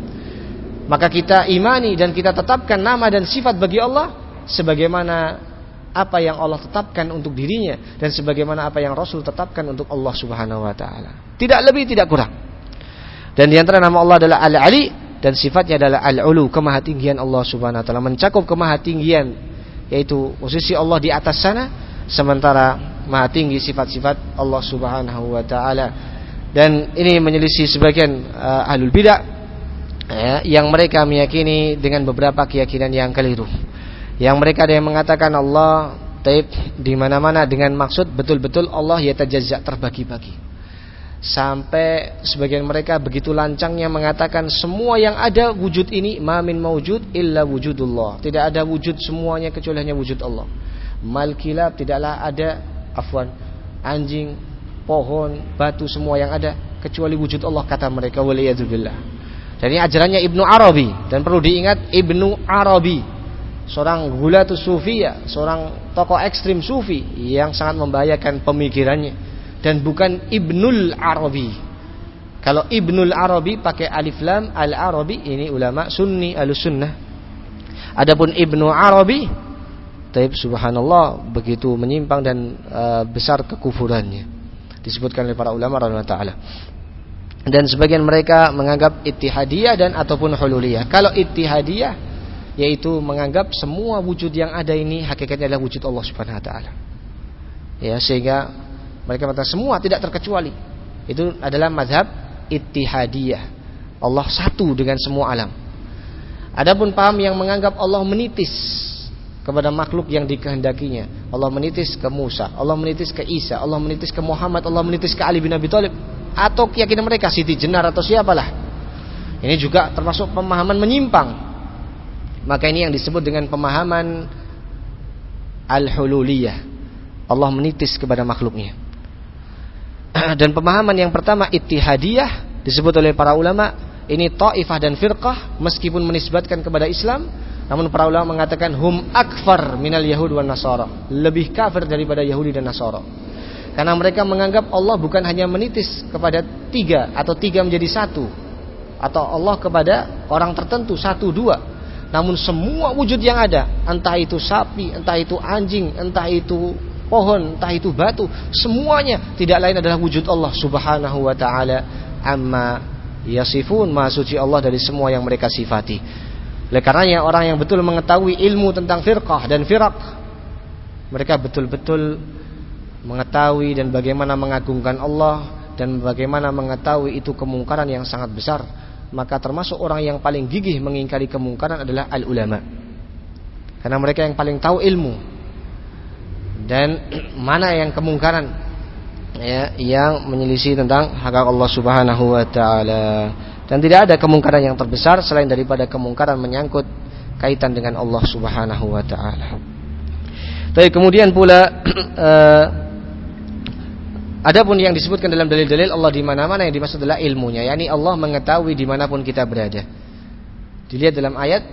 Maka kita imani dan kita tetapkan nama dan sifat bagi Allah sebagaimana apa yang Allah tetapkan untuk dirinya dan sebagaimana apa yang Rasul tetapkan untuk Allah Subhanahu wa taala. Tidak lebih, tidak kurang. Dan di antara nama Allah adalah Al-Ali, dan sifatnya adalah Al-Ulu, kemahatinggian Allah Subhanahu wa taala, mencakup kemahatinggian, yaitu posisi Allah di atas sana, sementara maha tinggi sifat-sifat Allah Subhanahu wa taala. Dan ini menyelisih sebagian uh, ahlul bidah ya, yang mereka meyakini dengan beberapa keyakinan yang keliru. Yang mereka ada yang mengatakan Allah taib di mana-mana dengan maksud betul-betul Allah yatajazza, terbagi-bagi. Sampai sebagian mereka begitu lancangnya mengatakan semua yang ada wujud ini ma min mawjud illa wujudullah. Tidak ada wujud semuanya kecuali hanya wujud Allah. Mal kilab, tidaklah ada afwan anjing, pohon, batu, semua yang ada kecuali wujud Allah, kata mereka, waliyadzubillah. Dan ini ajarannya Ibnu Arabi, dan perlu diingat Ibnu Arabi seorang gulatus sufiyah, seorang tokoh ekstrim sufi yang sangat membahayakan pemikirannya. Dan bukan Ibnul Arabi. Kalau Ibnul Arabi pakai alif lam, Al-Arabi ini ulama sunni Ahlussunnah. Adapun Ibnu Arabi, taib subhanallah, begitu menyimpang dan uh, besar kekufurannya. Disebutkan oleh para ulama radhiyallahu taala. Dan sebagian mereka menganggap ittihadiyah dan ataupun hululiyah. Kalau ittihadiyah yaitu menganggap semua wujud yang ada ini hakikatnya adalah wujud Allah Subhanahu wa taala. Ya, sehingga mereka mengatakan semua tidak terkecuali. Itu adalah mazhab ittihadiyah. Allah satu dengan semua alam. Adapun paham yang menganggap Allah menitis kepada makhluk yang dikehendakinya. Allah menitis ke Musa, Allah menitis ke Isa, Allah menitis ke Muhammad, Allah menitis ke Ali bin Abi Thalib, atau keyakinan mereka Siti Jenar atau siapalah. Ini juga termasuk pemahaman menyimpang. Maka ini yang disebut dengan pemahaman al-hululiyah. Allah menitis kepada makhluknya. Dan pemahaman yang pertama ittihadiyah disebut oleh para ulama ini taifah dan firqah, meskipun menisbatkan kepada Islam, namun para ulama mengatakan hum akfar minal yahud wan nasara, lebih kafir daripada Yahudi dan Nasara. Karena mereka menganggap Allah bukan hanya menitis kepada tiga atau tiga menjadi satu, atau Allah kepada orang tertentu satu dua, namun semua wujud yang ada, entah itu sapi, entah itu anjing, entah itu pohon, entah itu batu, semuanya tidak lain adalah wujud Allah Subhanahu wa taala. Amma yasifun, maha suci Allah dari semua yang mereka sifati. Oleh karenanya orang yang betul mengetahui ilmu tentang firqah dan firaq, mereka betul-betul mengetahui dan bagaimana mengagungkan Allah dan bagaimana mengetahui itu kemungkaran yang sangat besar. Maka termasuk orang yang paling gigih mengingkari kemungkaran adalah al-ulama, karena mereka yang paling tahu ilmu dan mana yang kemungkaran ya, yang menyelisih tentang hak Allah Subhanahu wa taala. Dan tidak ada kemungkaran yang terbesar selain daripada kemungkaran menyangkut kaitan dengan Allah Subhanahu wa taala. Tapi kemudian pula uh, Adapun yang disebutkan dalam dalil-dalil Allah di mana-mana, yang dimaksud adalah ilmunya, yakni Allah mengetahui dimanapun kita berada. Dilihat dalam ayat,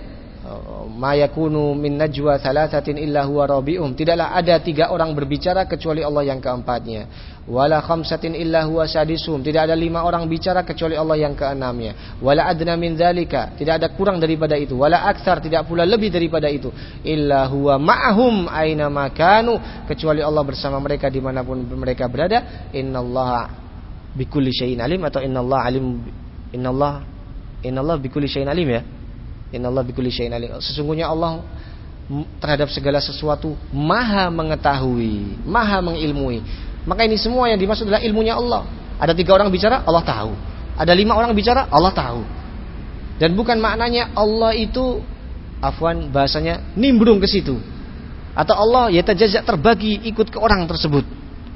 ma yakunu min najwa thalathatin illa huwa rabi'um, tidaklah ada tiga orang berbicara kecuali Allah yang keempatnya. Wala khamsatin illa huwa sadisum, tidak ada lima orang bicara kecuali Allah yang keenamnya. Wala adna min dzalika, tidak ada kurang daripada itu. Wala aktsar, tidak pula lebih daripada itu. Illa huwa ma'ahum aina ma kanu, kecuali Allah bersama mereka dimanapun mereka berada. Innallaha bikulli syai'in alim, atau innallaha alim, innallaha innallaha bikulli syai'in alim ya. Innallaha bikulli syai'in alim. Sesungguhnya Allah terhadap segala sesuatu maha mengetahui, maha mengilmui. Maka ini semua yang dimaksud adalah ilmunya Allah. Ada tiga orang bicara, Allah tahu. Ada lima orang bicara, Allah tahu. Dan bukan maknanya Allah itu, afwan bahasanya, nimbrung ke situ. Atau Allah ya tajazza, terbagi ikut ke orang tersebut.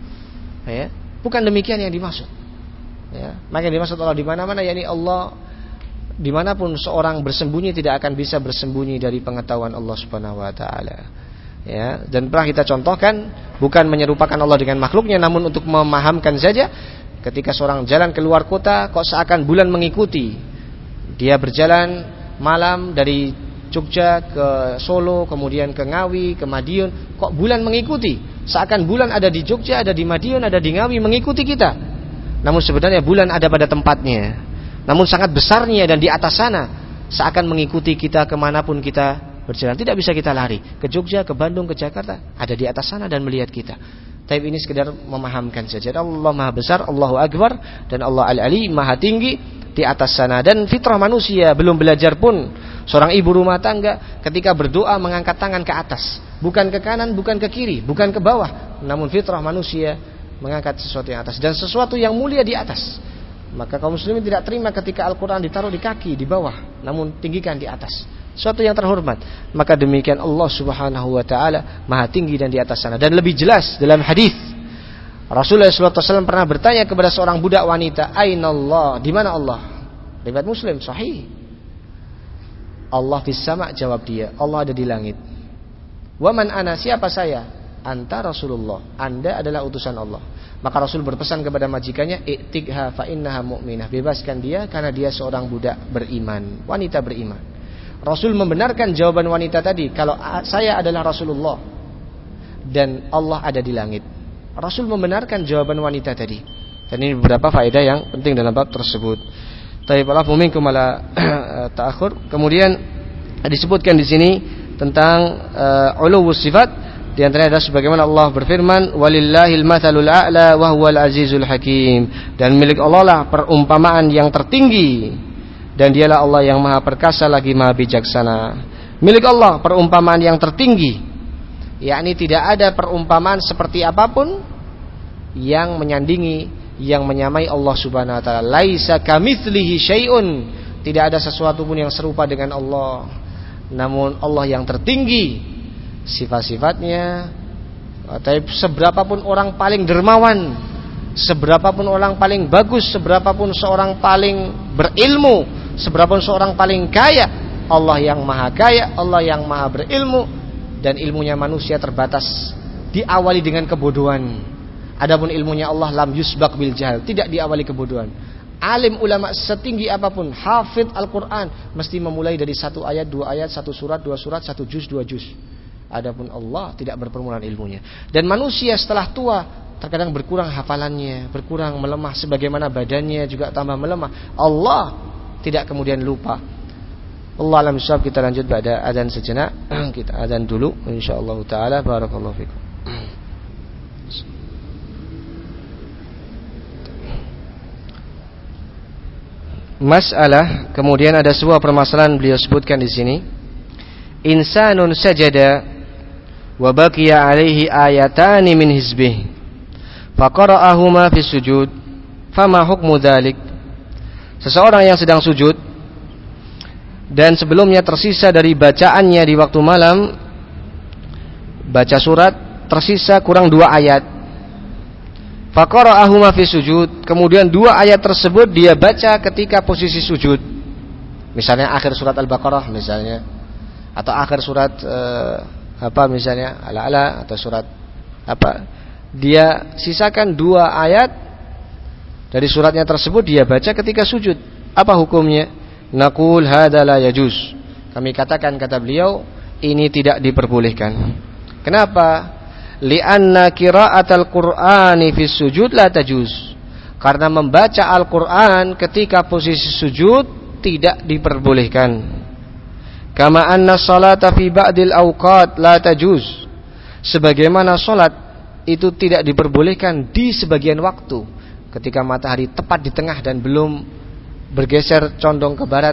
Ya, bukan demikian yang dimaksud. Ya, maka yang dimaksud Allah di mana-mana, yakni Allah dimanapun seorang bersembunyi tidak akan bisa bersembunyi dari pengetahuan Allah Subhanahu Wa Taala. Ya, dan pernah kita contohkan, bukan menyerupakan Allah dengan makhluknya, namun untuk memahamkan saja. Ketika seorang jalan keluar kota, kok seakan bulan mengikuti. Dia berjalan malam dari Jogja ke Solo, kemudian ke Ngawi, ke Madiun, kok bulan mengikuti. Seakan bulan ada di Jogja, ada di Madiun, ada di Ngawi, mengikuti kita. Namun sebenarnya bulan ada pada tempatnya. Namun sangat besarnya dan di atas sana, seakan mengikuti kita kemanapun kita berjalan. Tidak bisa kita lari ke Jogja, ke Bandung, ke Jakarta, ada di atas sana dan melihat kita. Tapi ini sekedar memahamkan saja. Allah Maha Besar, Allahu Akbar, dan Allah Al-Ali Maha Tinggi di atas sana. Dan fitrah manusia belum belajar pun, seorang ibu rumah tangga ketika berdoa mengangkat tangan ke atas, bukan ke kanan, bukan ke kiri, bukan ke bawah. Namun fitrah manusia mengangkat sesuatu yang atas, dan sesuatu yang mulia di atas. Maka kaum muslimin tidak terima ketika Al-Quran ditaruh di kaki, di bawah, namun tinggikan di atas, suatu yang terhormat. Maka demikian Allah Subhanahu Wa Taala Maha tinggi dan di atas sana. Dan lebih jelas dalam hadis, Rasulullah shallallahu alaihi wasallam pernah bertanya kepada seorang budak wanita, Aina Allah, di mana Allah? Riwayat Muslim sahih. Allah fis sama, jawab dia, Allah ada di langit. Wa man ana, siapa saya? Anta Rasulullah, Anda adalah utusan Allah. Maka Rasul berpesan kepada majikannya, I'tikha fa innaha mu'minah, bebaskan dia karena dia seorang budak beriman, wanita beriman. Rasul membenarkan jawaban wanita tadi, kalau saya adalah Rasulullah dan Allah ada di langit. Rasul membenarkan jawaban wanita tadi. Dan ini beberapa faedah yang penting dalam bab tersebut. Taib Allah minkum ala ta'akhur. Kemudian disebutkan di sini tentang uh, uluwus sifat. Di antaranya adalah sebagaimana Allah berfirman, walillahil matsalul a'la wa huwal azizul hakim. Dan milik Allah lah perumpamaan yang tertinggi, dan dialah Allah yang maha perkasa lagi maha bijaksana. Milik Allah perumpamaan yang tertinggi, yakni tidak ada perumpamaan seperti apapun yang menyandingi, yang menyamai Allah Subhanahu Wa Taala. Laisa kamitslihi syai'un, tidak ada sesuatu pun yang serupa dengan Allah. Namun Allah yang tertinggi sifat-sifatnya. Tapi seberapapun orang paling dermawan, seberapapun orang paling bagus, seberapun seorang paling berilmu, seberapun seorang paling kaya, Allah yang maha kaya, Allah yang maha berilmu. Dan ilmunya manusia terbatas, diawali dengan kebodohan. Adapun ilmunya Allah lam yusbaq bil jahl, tidak diawali kebodohan. Alim ulama setinggi apapun, hafid Al-Quran, mesti memulai dari satu ayat, dua ayat, satu surat, dua surat, satu juz, dua juz. Adapun Allah tidak berpermulaan ilmunya. Dan manusia setelah tua terkadang berkurang hafalannya, berkurang, melemah, sebagaimana badannya juga tambah melemah. Allah tidak kemudian lupa. Allah alam syab. Kita lanjut pada azan sejenak. Kita azan dulu insyaallah taala. Barakallahu fikum. Masalah, kemudian ada sebuah permasalahan beliau sebutkan di sini. Insanun sajada wa baqiya alaihi ayatani min hizbih faqara'ahuma fi sujud fama hukmu dzalik. Seseorang yang sedang sujud dan sebelumnya tersisa dari bacaannya di waktu malam, baca surat, tersisa kurang dua ayat, faqara'ahuma fi sujud, kemudian dua ayat tersebut dia baca ketika posisi sujud, misalnya akhir surat Al-Baqarah misalnya, atau akhir surat uh, apa misalnya Al-A'la, atau surat apa dia sisakan dua ayat dari suratnya tersebut, dia baca ketika sujud. Apa hukumnya? Naqul hadza la yajuz. Kami katakan, kata beliau, ini tidak diperbolehkan. Kenapa? Li'anna qira'atal Qur'ani fi sujud la tajuz. Karena membaca Al-Qur'an ketika posisi sujud tidak diperbolehkan. Kama anna salata fi ba'dil awqat la tajuz. Sebagaimana salat itu tidak diperbolehkan di sebagian waktu, ketika matahari tepat di tengah dan belum bergeser condong ke barat,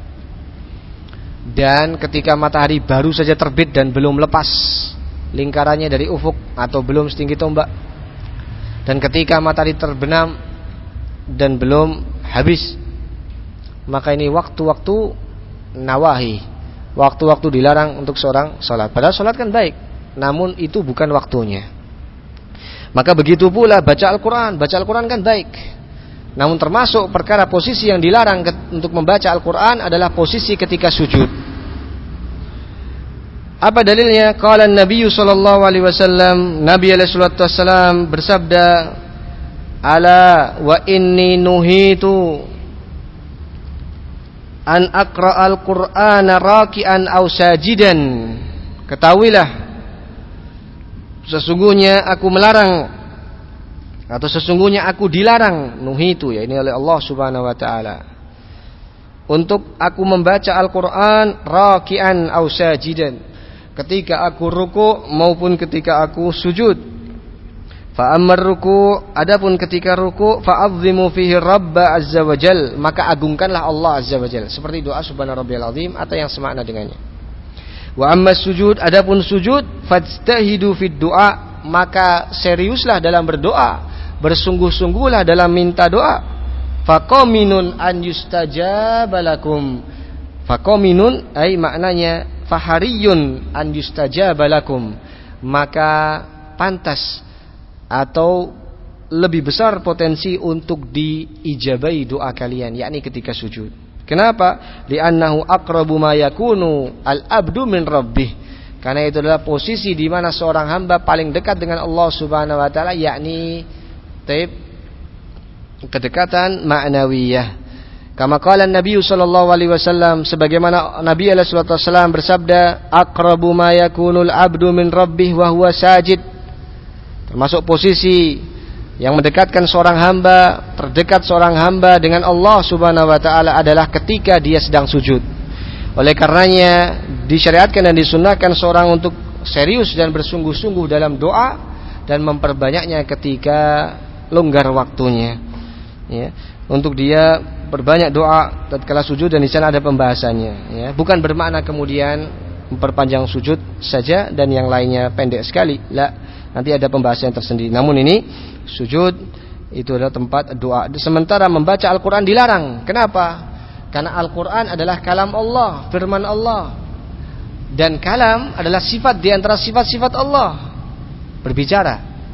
dan ketika matahari baru saja terbit dan belum lepas lingkarannya dari ufuk atau belum setinggi tombak, dan ketika matahari terbenam dan belum habis, maka ini waktu-waktu nawahi, waktu-waktu dilarang untuk seorang salat. Padahal salat kan baik, namun itu bukan waktunya. Maka begitu pula baca Al-Quran. Baca Al-Quran kan baik, namun termasuk perkara posisi yang dilarang untuk membaca Al-Quran adalah posisi ketika sujud. Apa dalilnya? Qala Nabi sallallahu alaihi wasallam, Nabi alaihi salatu wasallam bersabda, ala wa inni nuhitu an aqra'al Qur'ana raki'an aw sajidan. Ketahuilah, sesungguhnya aku melarang, atau sesungguhnya aku dilarang, nuhitu ya ini oleh Allah Subhanahu wa taala, untuk aku membaca Al-Qur'an raki'an aw sajidan, ketika aku ruku' maupun ketika aku sujud. Fa ammar ruku', adapun ketika ruku', fa'azzimu fihi Rabba azza wa jal, maka agungkanlah Allah azza wa jal, seperti doa subhana rabbiyal azim atau yang semakna dengannya. Wa amma sujud, adapun sujud, fajtahidu fid du'a, maka seriuslah dalam berdoa, bersungguh-sungguhlah dalam minta doa. Faqaminun an yustajabalakum. Faqaminun ay maknanya fahariyun an yustajabalakum, maka pantas atau lebih besar potensi untuk diijabai doa kalian, yakni ketika sujud. Kenapa? Li'annahu aqrabu ma yakunu al-abdu min rabbih. Karena itu adalah posisi di mana seorang hamba paling dekat dengan Allah Subhanahu wa taala, yakni taib kedekatan ma'nawiyah. Kama qala Nabi sallallahu alaihi wasallam, sebagaimana Nabi alaihi wasallam bersabda, aqrabu ma yakunu al-abdu min rabbih wa huwa sajid. Termasuk posisi yang mendekatkan seorang hamba, terdekat seorang hamba dengan Allah Subhanahu wa taala adalah ketika dia sedang sujud. Oleh karenanya disyariatkan dan disunnahkan seorang untuk serius dan bersungguh-sungguh dalam doa dan memperbanyaknya ketika longgar waktunya. Ya, untuk dia berbanyak doa tatkala sujud, dan di sana ada pembahasannya. Ya, bukan bermakna kemudian memperpanjang sujud saja dan yang lainnya pendek sekali. La, nanti ada pembahasan tersendiri. Namun ini sujud itu adalah tempat doa. Sementara membaca Al-Quran dilarang. Kenapa? Karena Al-Quran adalah kalam Allah, firman Allah. Dan kalam adalah sifat di antara sifat-sifat Allah, berbicara.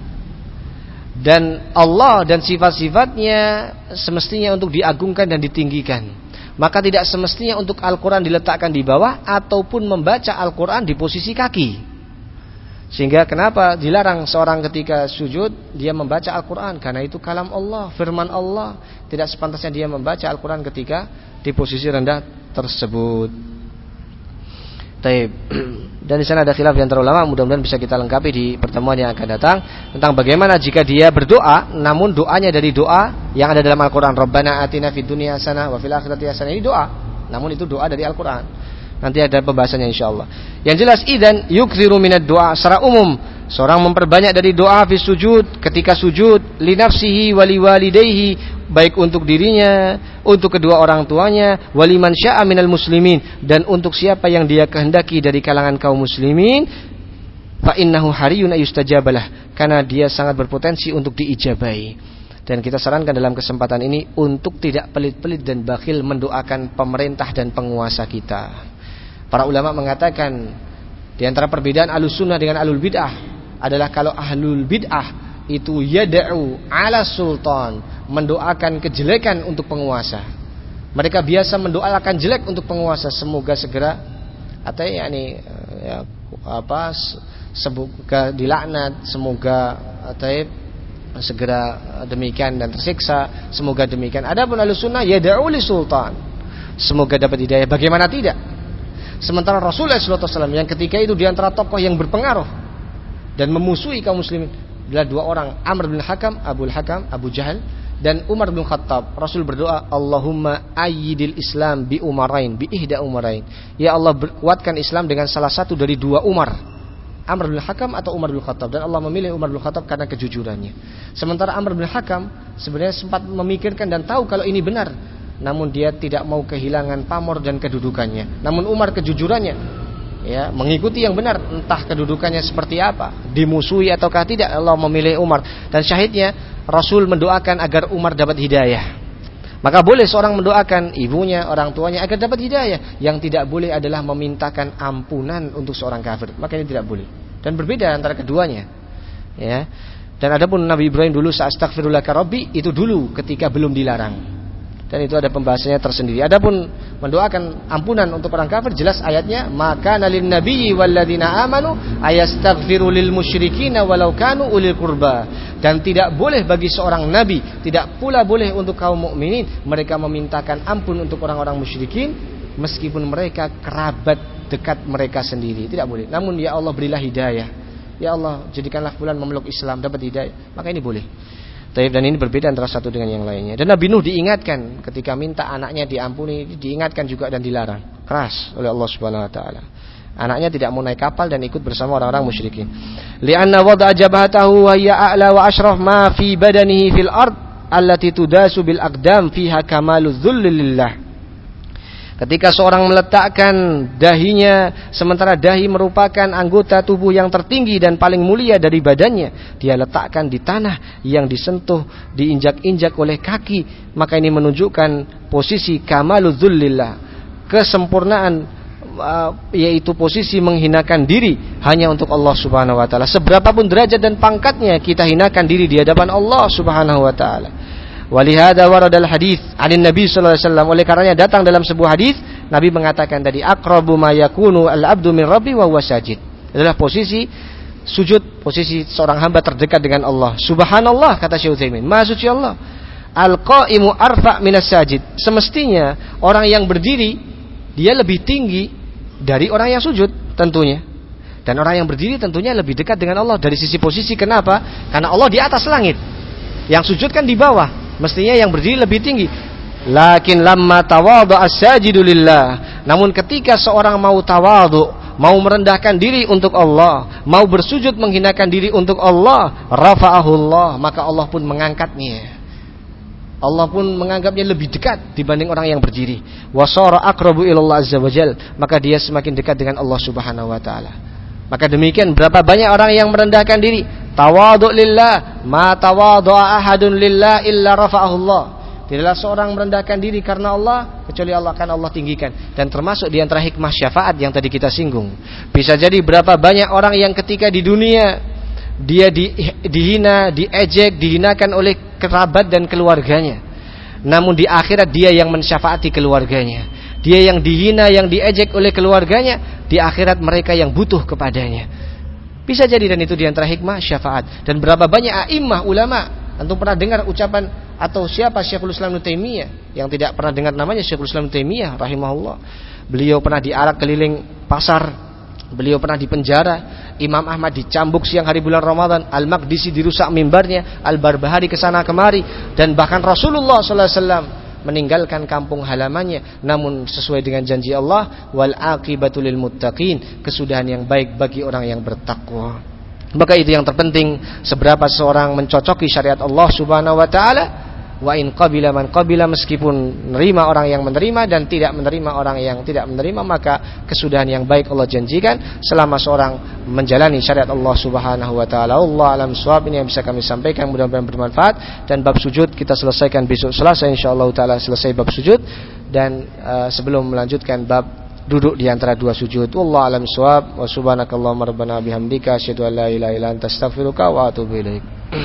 Dan Allah dan sifat-sifatnya semestinya untuk diagungkan dan ditinggikan. Maka tidak semestinya untuk Al-Quran diletakkan di bawah ataupun membaca Al-Quran di posisi kaki. Sehingga kenapa dilarang seorang ketika sujud dia membaca Al-Quran? Karena itu kalam Allah, firman Allah. Tidak sepantasnya dia membaca Al-Quran ketika di posisi rendah tersebut. Taib. Dan di sana ada khilaf di antara ulama, mudah-mudahan bisa kita lengkapi di pertemuan yang akan datang, tentang bagaimana jika dia berdoa namun doanya dari doa yang ada dalam Al-Quran. Rabbana atina fid dunya hasanah wa fil akhirati hasanah, ini doa, namun itu doa dari Al-Quran. Nanti ada pembahasannya insyaallah. Yang jelas idan yukthiru minad doa, secara umum seorang memperbanyak dari doa fi sujud, ketika sujud, li nafsihi wa li walidayhi, baik untuk dirinya, untuk kedua orang tuanya, waliman syaa minal muslimin, dan untuk siapa yang dia kehendaki dari kalangan kaum muslimin, fa innahu hariyun ayustajabalah, karena dia sangat berpotensi untuk diijabai. Dan kita sarankan dalam kesempatan ini untuk tidak pelit-pelit dan bakhil mendoakan pemerintah dan penguasa kita. Para ulama mengatakan di antara perbedaan ahlus sunnah dengan ahlul bid'ah adalah kalau ahlul bid'ah itu yad'u ala sultan, mendoakan kejelekan untuk penguasa. Mereka biasa mendoakan jelek untuk penguasa, semoga segera atau yakni ya, apa semoga dilaknat, semoga taib segera demikian dan tersiksa, semoga demikian. Adapun Ahlussunnah yad'u li sultan, semoga dapat hidayah. Bagaimana tidak? Sementara Rasulullah shallallahu alaihi wasallam yang ketika itu di antara tokoh yang berpengaruh dan memusuhi kaum muslimin adalah dua orang, Amr bin Hakam, Abu Hakam, Abu Jahal, dan Umar bin Khattab. Rasul berdoa, Allahumma ayyidil Islam bi umarain, bi ihda umarain. Ya Allah, kuatkan Islam dengan salah satu dari dua Umar, Amr bin Hakam atau Umar bin Khattab. Dan Allah memilih Umar bin Khattab karena kejujurannya. Sementara Amr bin Hakam sebenarnya sempat memikirkan dan tahu kalau ini benar, namun dia tidak mau kehilangan pamor dan kedudukannya. Namun Umar kejujurannya, ya, mengikuti yang benar, entah kedudukannya seperti apa, dimusuhi ataukah tidak, Allah memilih Umar. Dan syahidnya Rasul mendoakan agar Umar dapat hidayah. Maka boleh seorang mendoakan ibunya, orang tuanya agar dapat hidayah. Yang tidak boleh adalah memintakan ampunan untuk seorang kafir. Maka ini tidak boleh. Dan berbeda antara keduanya. Ya. Dan adapun Nabi Ibrahim dulu astaghfirullaka rabbi, itu dulu ketika belum dilarang. Dan itu ada pembahasannya tersendiri. Adapun mendoakan ampunan untuk orang kafir, jelas ayatnya, maka nalin nabiyyi walladzina amanu ayastaghfiru lil musyrikina walau kanu ulil qurba. Dan tidak boleh bagi seorang nabi, tidak pula boleh untuk kaum mukminin, mereka memintakan ampun untuk orang-orang musyrikin meskipun mereka kerabat dekat mereka sendiri. Tidak boleh. Namun ya Allah berilah hidayah. Ya Allah jadikanlah fulan memeluk Islam, dapat hidayah. Maka ini boleh. Dan ini berbeda antara satu dengan yang lainnya. Dan Nabi Nuh diingatkan ketika minta anaknya diampuni, diingatkan juga dan dilarang keras oleh Allah Subhanahu wa taala. Anaknya tidak mau naik kapal dan ikut bersama orang-orang musyrikin. Li'anna wada'a jabhatahu wa hiya a'la wa ashraf ma fi badanihi fil ard allati tudasu bil aqdam fiha kamalu dzulli lillah. Ketika seorang meletakkan dahinya, sementara dahi merupakan anggota tubuh yang tertinggi dan paling mulia dari badannya, dia letakkan di tanah yang disentuh, diinjak-injak oleh kaki, maka ini menunjukkan posisi kamalu dzulillah, kesempurnaan, yaitu posisi menghinakan diri hanya untuk Allah Subhanahu wa taala. Seberapapun derajat dan pangkatnya, kita hinakan diri di hadapan Allah Subhanahu wa taala. Walihada waradal hadis anin Nabi sallallahu alaihi wasallam. Oleh karenanya datang dalam sebuah hadis Nabi mengatakan tadi, aqrabu ma yakunu al-abdu min rabbi wa huwa sajid. Adalah posisi sujud, posisi seorang hamba terdekat dengan Allah. Subhanallah, kata Syekh Utsaimin, Maha suci Allah. Al-qaimu arfa minas sajid. Semestinya orang yang berdiri dia lebih tinggi dari orang yang sujud tentunya. Dan orang yang berdiri tentunya lebih dekat dengan Allah dari sisi posisi. Kenapa? Karena Allah di atas langit, yang sujud kan di bawah. Mestinya yang berdiri lebih tinggi. Lakin lamma tawadhu as-sajidu lillah. Namun ketika seorang mau tawadhu, mau merendahkan diri untuk Allah, mau bersujud menghinakan diri untuk Allah, rafa'ahullah, maka Allah pun mengangkatnya. Allah pun menganggapnya lebih dekat dibanding orang yang berdiri. Wa sara aqrabu ilallah azza wajal, maka dia semakin dekat dengan Allah Subhanahu wa taala. Maka demikian berapa banyak orang yang merendahkan diri. Tawadhu lillah, ma tawadhu'a ahadun lillah illa rafa'ahullah. Tidaklah seorang merendahkan diri karena Allah kecuali Allah akan Allah tinggikan. Dan termasuk di antara hikmah syafaat yang tadi kita singgung. Bisa jadi berapa banyak orang yang ketika di dunia dia di, dihina, diejek, dihinakan oleh kerabat dan keluarganya. Namun di akhirat dia yang mensyafaati keluarganya. Dia yang dihina, yang diejek oleh keluarganya, di akhirat mereka yang butuh kepadanya. Bisa jadi, dan itu di antara hikmah syafaat. Dan berapa banyak a'immah ulama, antum pernah dengar ucapan atau siapa Syekhul Islam Ibnu Taimiyah? Yang tidak pernah dengar namanya Syekhul Islam Ibnu Taimiyah rahimahullah. Beliau pernah diarak keliling pasar, beliau pernah dipenjara, Imam Ahmad dicambuk siang hari bulan Ramadan, Al-Maqdisi dirusak mimbarnya, Al-Barbahari kesana kemari, dan bahkan Rasulullah sallallahu alaihi wasallam meninggalkan kampung halamannya. Namun sesuai dengan janji Allah, wal aqibatu lil muttaqin, kesudahan yang baik bagi orang yang bertakwa. Maka itu yang terpenting, seberapa seorang mencocoki syariat Allah Subhanahu wa taala. Wa in qabila man qabila, meskipun menerima orang yang menerima dan tidak menerima orang yang tidak menerima, maka kesudahan yang baik Allah janjikan selama seorang menjalani syariat Allah Subhanahu wa taala. Allah alam shawab. Ini yang bisa kami sampaikan, mudah-mudahan bermanfaat. Dan bab sujud kita selesaikan besok Selasa insyaallah taala, selesai bab sujud. Dan uh, sebelum melanjutkan bab duduk di antara dua sujud. Wallahu alam shawab. Wa subhanakallahumma rabbana bihamdika asyhadu an la ilaha illa anta astaghfiruka wa atubu ilaik.